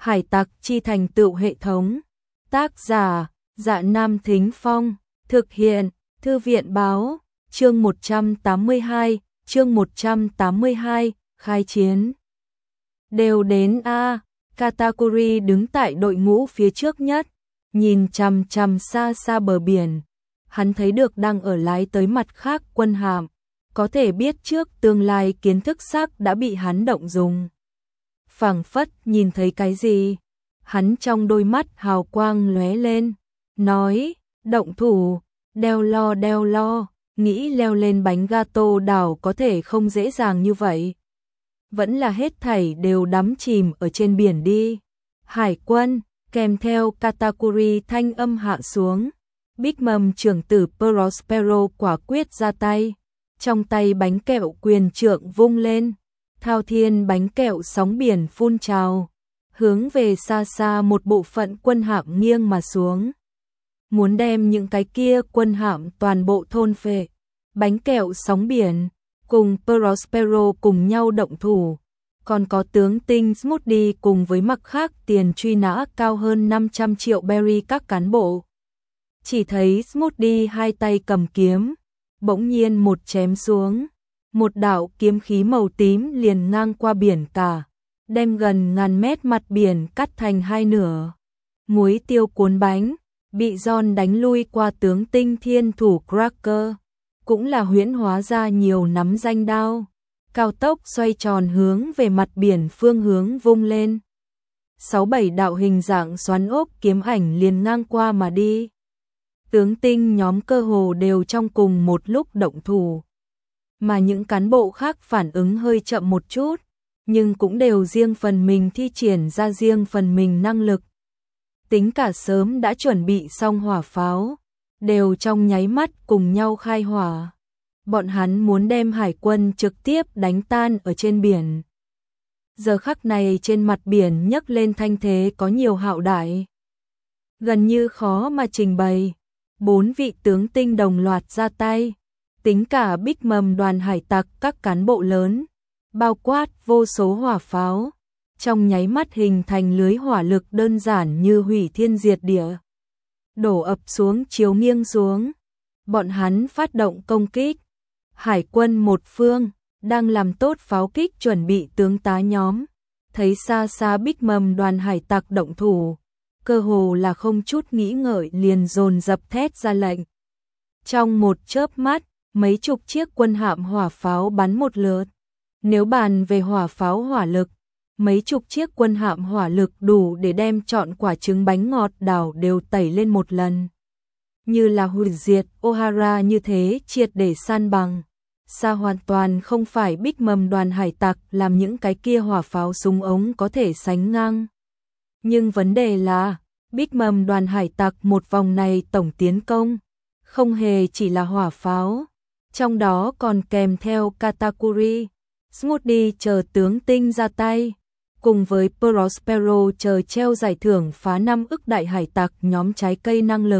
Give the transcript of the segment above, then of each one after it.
Hải tặc chi thành tựu hệ thống. Tác giả: Dạ Nam Thính Phong. Thực hiện: Thư viện báo. Chương 182, khai chiến. Đều đến A. Katakuri đứng tại đội ngũ phía trước nhất, nhìn chằm chằm xa xa bờ biển. Hắn thấy được đang ở lái tới mặt khác quân hạm, có thể biết trước tương lai kiến thức xác đã bị hắn động dùng. Phảng phất nhìn thấy cái gì, hắn trong đôi mắt hào quang lóe lên, nói: động thủ, đeo lo, nghĩ leo lên bánh gato đảo có thể không dễ dàng như vậy. Vẫn là hết thảy đều đắm chìm ở trên biển đi. Hải quân, kèm theo Katakuri thanh âm hạ xuống. Big Mom trưởng tử Prospero quả quyết ra tay. Trong tay bánh kẹo quyền trượng vung lên. Thao thiên bánh kẹo sóng biển phun trào. Hướng về xa xa một bộ phận quân hạm nghiêng mà xuống. Muốn đem những cái kia quân hạm toàn bộ thôn phệ. Bánh kẹo sóng biển cùng Prospero cùng nhau động thủ, còn có tướng tinh Smoothie cùng với mặc khác tiền truy nã cao hơn 500 triệu berry các cán bộ. Chỉ thấy Smoothie hai tay cầm kiếm, bỗng nhiên một chém xuống, một đạo kiếm khí màu tím liền ngang qua biển cả, đem gần ngàn mét mặt biển cắt thành hai nửa. Muối tiêu cuốn bánh, bị John đánh lui qua tướng tinh thiên thủ Cracker. Cũng là huyễn hóa ra nhiều nắm danh đao, cao tốc xoay tròn hướng về mặt biển phương hướng vung lên. 6-7 đạo hình dạng xoắn ốc kiếm ảnh liền ngang qua mà đi. Tướng tinh nhóm cơ hồ đều trong cùng một lúc động thủ. Mà những cán bộ khác phản ứng hơi chậm một chút, nhưng cũng đều riêng phần mình thi triển ra riêng phần mình năng lực. Tính cả sớm đã chuẩn bị xong hỏa pháo, đều trong nháy mắt cùng nhau khai hỏa. Bọn hắn muốn đem hải quân trực tiếp đánh tan ở trên biển. Giờ khắc này trên mặt biển nhấc lên thanh thế có nhiều hạo đại, gần như khó mà trình bày. 4 vị tướng tinh đồng loạt ra tay, tính cả Big Mom đoàn hải tặc các cán bộ lớn, bao quát vô số hỏa pháo, trong nháy mắt hình thành lưới hỏa lực đơn giản như hủy thiên diệt địa. Đổ ập xuống chiếu nghiêng xuống. Bọn hắn phát động công kích. Hải quân một phương, đang làm tốt pháo kích chuẩn bị tướng tá nhóm. Thấy xa xa Big Mom đoàn hải tặc động thủ, cơ hồ là không chút nghĩ ngợi liền dồn dập thét ra lệnh. Trong một chớp mắt, mấy chục chiếc quân hạm hỏa pháo bắn một lượt. Nếu bàn về hỏa pháo hỏa lực, mấy chục chiếc quân hạm hỏa lực đủ để đem trọn quả trứng bánh ngọt đảo đều tẩy lên một lần. Như là hủy diệt Ohara như thế triệt để san bằng. Xa hoàn toàn không phải Big Mom đoàn hải tặc làm những cái kia hỏa pháo súng ống có thể sánh ngang. Nhưng vấn đề là, Big Mom đoàn hải tặc một vòng này tổng tiến công, không hề chỉ là hỏa pháo. Trong đó còn kèm theo Katakuri, Smoothie chờ tướng tinh ra tay. Cùng với Prospero chờ treo giải thưởng phá 5 ức đại hải tặc nhóm trái cây năng lực.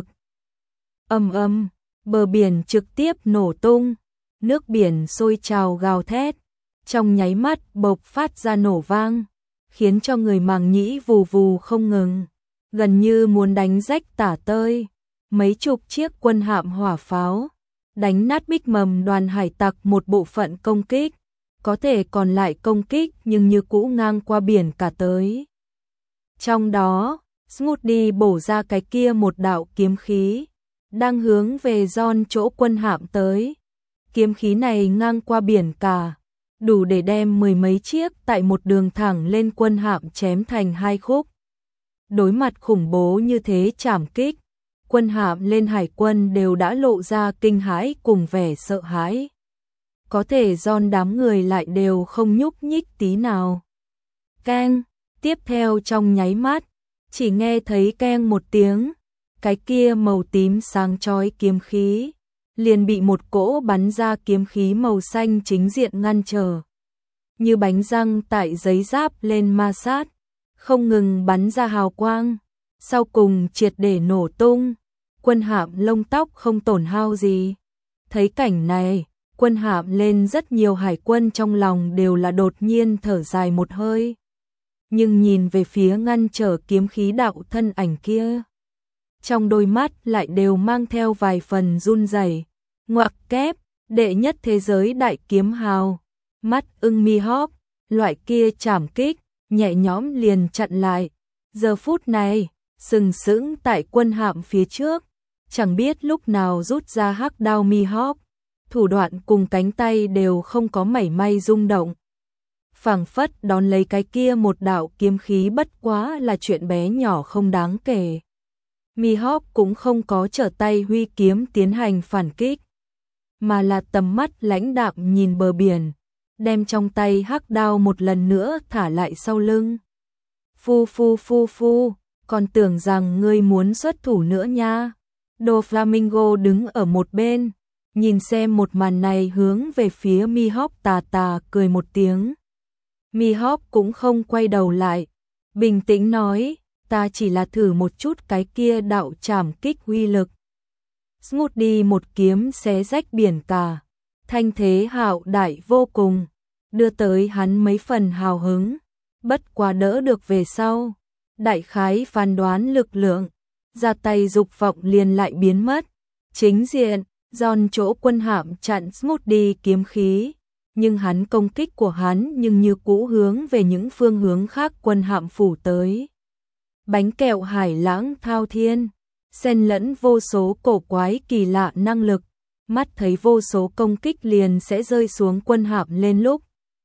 Bờ biển trực tiếp nổ tung, nước biển sôi trào gào thét, trong nháy mắt bộc phát ra nổ vang, khiến cho người màng nhĩ vù vù không ngừng, gần như muốn đánh rách tả tơi. Mấy chục chiếc quân hạm hỏa pháo, đánh nát Big Mom đoàn hải tặc một bộ phận công kích. Có thể còn lại công kích nhưng như cũ ngang qua biển cả tới. Trong đó, Smoothie bổ ra cái kia một đạo kiếm khí, đang hướng về John chỗ quân hạm tới. Kiếm khí này ngang qua biển cả, đủ để đem 10 mấy chiếc tại một đường thẳng lên quân hạm chém thành hai khúc. Đối mặt khủng bố như thế trảm kích, quân hạm lên hải quân đều đã lộ ra kinh hãi cùng vẻ sợ hãi. Có thể John đám người lại đều không nhúc nhích tí nào. Keng, tiếp theo trong nháy mắt, chỉ nghe thấy keng một tiếng, cái kia màu tím sáng chói kiếm khí, liền bị một cỗ bắn ra kiếm khí màu xanh chính diện ngăn trở. Như bánh răng tại giấy giáp lên ma sát, không ngừng bắn ra hào quang, sau cùng triệt để nổ tung, quân hạm lông tóc không tổn hao gì. Thấy cảnh này, quân hạm lên rất nhiều hải quân trong lòng đều là đột nhiên thở dài một hơi. nhưng nhìn về phía ngăn trở kiếm khí đạo thân ảnh kia, trong đôi mắt lại đều mang theo vài phần run rẩy. Ngoặc kép, đệ nhất thế giới đại kiếm hào, mắt ưng Mihawk, loại kia trảm kích, nhẹ nhõm liền chặn lại. Giờ phút này, sừng sững tại quân hạm phía trước, chẳng biết lúc nào rút ra hắc đao Mihawk, thủ đoạn cùng cánh tay đều không có mảy may rung động. Phảng phất đón lấy cái kia một đạo kiếm khí bất quá là chuyện bé nhỏ không đáng kể. Mihawk cũng không có trở tay huy kiếm tiến hành phản kích, mà là tầm mắt lãnh đạm nhìn bờ biển, đem trong tay hắc đao một lần nữa thả lại sau lưng. Phu, còn tưởng rằng ngươi muốn xuất thủ nữa nha. Doflamingo đứng ở một bên, nhìn xem một màn này hướng về phía Mihawk tà tà cười một tiếng. Mihawk cũng không quay đầu lại, bình tĩnh nói, ta chỉ là thử một chút cái kia đạo trảm kích uy lực. Ngút đi một kiếm xé rách biển cả, thanh thế hạo đại vô cùng, đưa tới hắn mấy phần hào hứng, bất quá đỡ được về sau. Đại khái phán đoán lực lượng, ra tay dục vọng liền lại biến mất. Chính diện, giòn chỗ quân hạm chặn Smoothie kiếm khí, nhưng hắn công kích của hắn nhưng như cũ hướng về những phương hướng khác quân hạm phủ tới. Bánh kẹo hải lãng thao thiên, xen lẫn vô số cổ quái kỳ lạ năng lực, mắt thấy vô số công kích liền sẽ rơi xuống quân hạm lên lúc.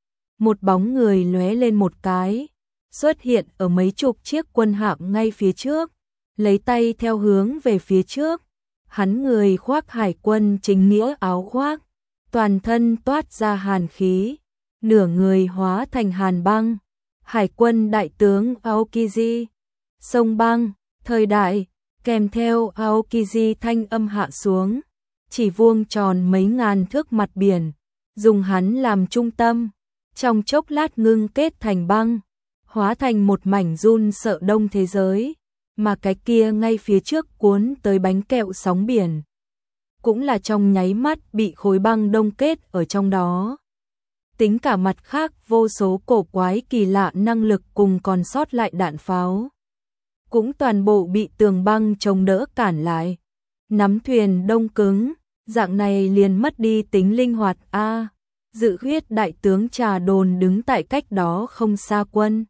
Một bóng người lóe lên một cái, xuất hiện ở mấy chục chiếc quân hạm ngay phía trước, lấy tay theo hướng về phía trước. Hắn người khoác hải quân chính nghĩa áo khoác, toàn thân toát ra hàn khí, nửa người hóa thành hàn băng. Hải quân đại tướng Aokiji, sông băng, thời đại, kèm theo Aokiji thanh âm hạ xuống, chỉ vuông tròn mấy ngàn thước mặt biển, dùng hắn làm trung tâm, trong chốc lát ngưng kết thành băng, hóa thành một mảnh run sợ đông thế giới, mà cái kia ngay phía trước cuốn tới bánh kẹo sóng biển, cũng là trong nháy mắt bị khối băng đông kết ở trong đó. Tính cả mặt khác vô số cổ quái kỳ lạ năng lực cùng còn sót lại đạn pháo, cũng toàn bộ bị tường băng chống đỡ cản lại. Nắm thuyền đông cứng, dạng này liền mất đi tính linh hoạt a. Dự huyết đại tướng Trà Đồn đứng tại cách đó không xa quân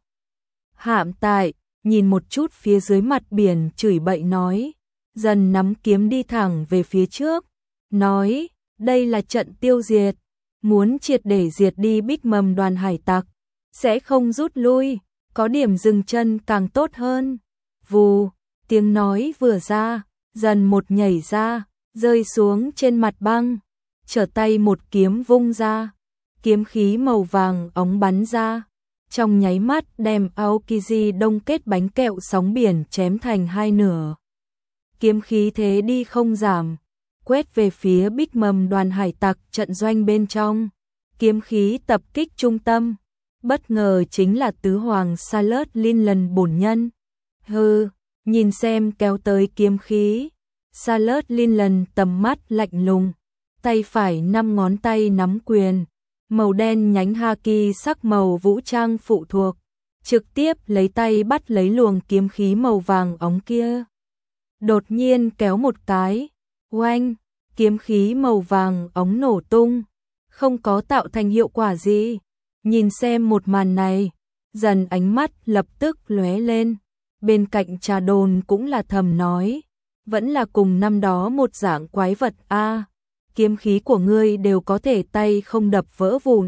hạm tại, nhìn một chút phía dưới mặt biển chửi bậy nói, dần nắm kiếm đi thẳng về phía trước, nói, đây là trận tiêu diệt, muốn triệt để diệt đi Big Mầm đoàn hải tặc, sẽ không rút lui, có điểm dừng chân càng tốt hơn. Vù, tiếng nói vừa ra, dần một nhảy ra, rơi xuống trên mặt băng, trở tay một kiếm vung ra, kiếm khí màu vàng óng bắn ra, trong nháy mắt đem Aokiji đông kết bánh kẹo sóng biển chém thành hai nửa. Kiếm khí thế đi không giảm, quét về phía Big Mầm đoàn hải tặc trận doanh bên trong, kiếm khí tập kích trung tâm, bất ngờ chính là tứ hoàng Salad Linland bổn nhân. Hừ, nhìn xem kéo tới kiếm khí, Salad Linland tầm mắt lạnh lùng, tay phải 5 ngón tay nắm quyền, màu đen nhánh haki sắc màu vũ trang phụ thuộc, trực tiếp lấy tay bắt lấy luồng kiếm khí màu vàng óng kia. Đột nhiên kéo một cái, oanh, kiếm khí màu vàng óng nổ tung, không có tạo thành hiệu quả gì. Nhìn xem một màn này, dần ánh mắt lập tức lóe lên, bên cạnh Trà Đồn cũng là thầm nói, vẫn là cùng năm đó một dạng quái vật a. Kiếm khí của ngươi đều có thể tay không đập vỡ vụn.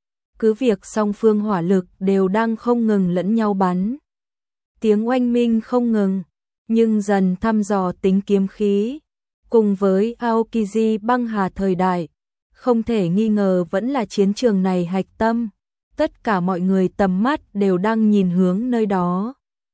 Cứ việc song phương hỏa lực đều đang không ngừng lẫn nhau bắn. Tiếng oanh minh không ngừng, nhưng dần thăm dò tính kiếm khí. Cùng với Aokiji băng hà thời đại, không thể nghi ngờ vẫn là chiến trường này hạch tâm. Tất cả mọi người tầm mắt đều đang nhìn hướng nơi đó.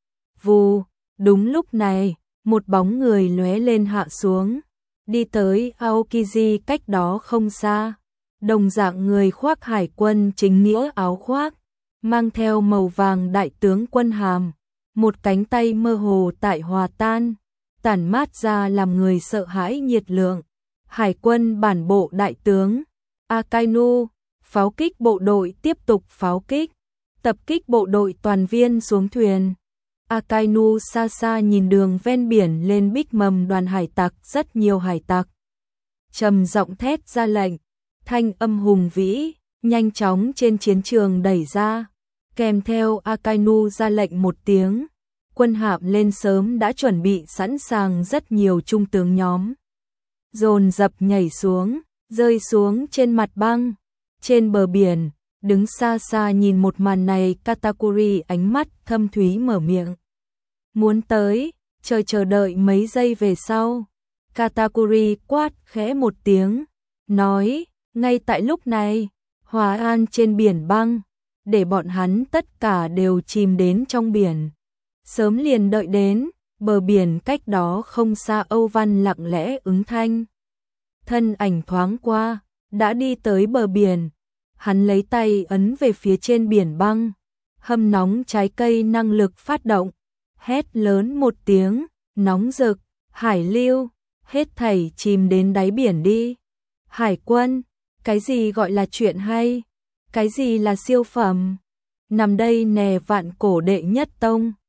Vù, đúng lúc này, một bóng người lóe lên hạ xuống, đi tới Aokiji cách đó không xa. Đồng dạng người khoác hải quân chính nghĩa áo khoác, mang theo màu vàng đại tướng quân hàm, một cánh tay mơ hồ tại hòa tan, tản mát ra làm người sợ hãi nhiệt lượng. Hải quân bản bộ đại tướng Akainu, pháo kích bộ đội tiếp tục pháo kích, tập kích bộ đội toàn viên xuống thuyền. Akainu xa xa nhìn đường ven biển lên bích mầm đoàn hải tặc, rất nhiều hải tặc. Trầm giọng thét ra lệnh, thanh âm hùng vĩ, nhanh chóng trên chiến trường đẩy ra. Kèm theo Akainu ra lệnh một tiếng, quân hạm lên sớm đã chuẩn bị sẵn sàng, rất nhiều trung tướng nhóm dồn dập nhảy xuống, rơi xuống trên mặt băng. Trên bờ biển, đứng xa xa nhìn một màn này, Katakuri ánh mắt thâm thúy mở miệng. Muốn tới, chờ đợi mấy giây về sau. Katakuri quát khẽ một tiếng, nói, ngay tại lúc này, hòa an trên biển băng, để bọn hắn tất cả đều chìm đến trong biển. Sớm liền đợi đến, bờ biển cách đó không xa. Âu Văn lặng lẽ ứng thanh. Thân ảnh thoáng qua, đã đi tới bờ biển. Hắn lấy tay ấn về phía trên biển băng, hâm nóng trái cây năng lực phát động, hét lớn một tiếng, nóng rực, hải lưu, hết thảy chìm đến đáy biển đi. Hải quân, cái gì gọi là chuyện hay? Cái gì là siêu phẩm? Nằm đây nè, vạn cổ đệ nhất tông.